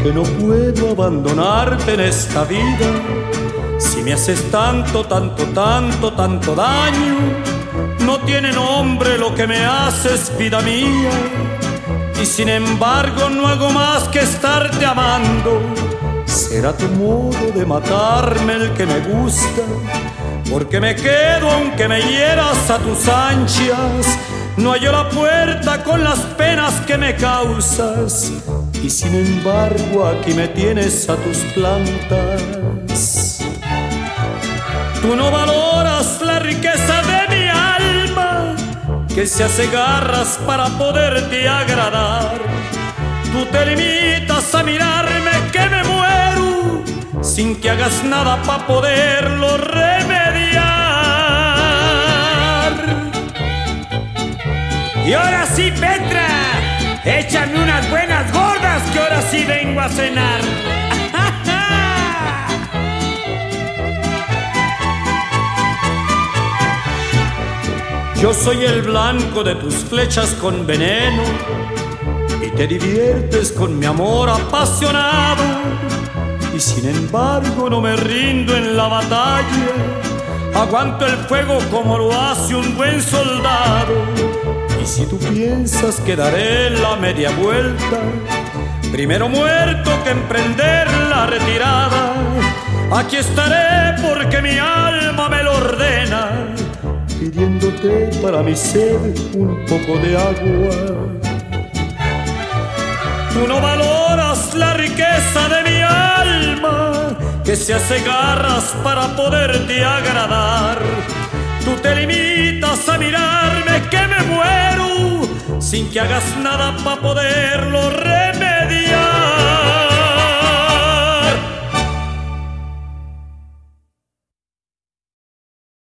que no puedo abandonarte en esta vida. Si me haces tanto, tanto, tanto, tanto daño, no tiene nombre lo que me haces, vida mía. Y sin embargo no hago más que estarte amando. Será tu modo de matarme el que me gusta, porque me quedo aunque me hieras a tus ansias. No hallo la puerta con las penas que me causas, y sin embargo aquí me tienes a tus plantas. Tú no valoras la riqueza de mi alma, que se hace garras para poderte agradar. Tú te limitas a mirarme que me muero, sin que hagas nada para poderlo remediar. Y ahora sí, Petra, échame unas buenas gordas, que ahora sí vengo a cenar. Yo soy el blanco de tus flechas con veneno, y te diviertes con mi amor apasionado. Y sin embargo no me rindo en la batalla, aguanto el fuego como lo hace un buen soldado. Y si tú piensas que daré la media vuelta, primero muerto que emprender la retirada, aquí estaré porque mi alma me lo ordena, pidiéndote para mi sed un poco de agua. Tú no valoras la riqueza de mi alma, que se hace garras para poderte agradar. Tú te limitas a mirarme que me muero, sin que hagas nada para poderlo